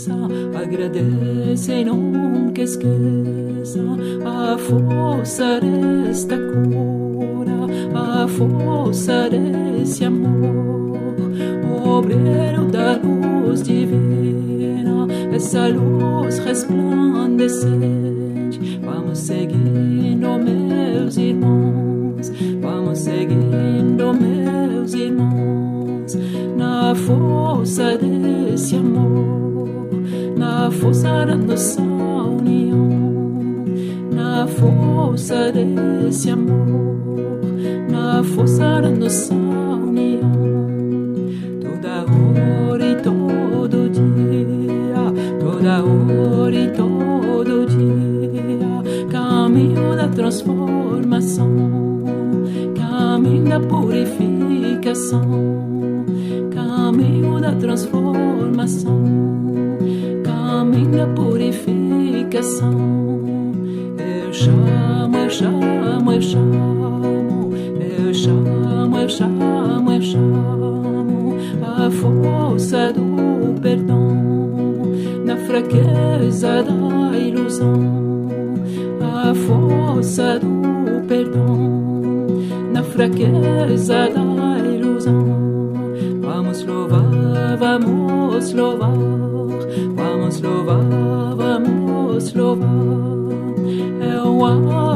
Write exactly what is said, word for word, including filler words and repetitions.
esqueça, agradece e nunca esqueça a força desta cura, a força desse amor, o obreiro da luz divina, essa luz resplandecente. Vamos seguindo, meus irmãos, vamos seguindo, meus irmãos, na força desse amor, na força da nossa união, na força desse amor, na força da nossa união. Toda hora e todo dia, toda hora e todo dia, caminho da transformação, caminho da purificação, caminho da transformação, caminho da purificação. Eu chamo, eu chamo, eu chamo, eu chamo, eu chamo, eu chamo a força do perdão na fraqueza da ilusão, a força do perdão na fraqueza da ilusão. Vamos louvar, vamos louvar, vamos louvar, vamos louvar. É o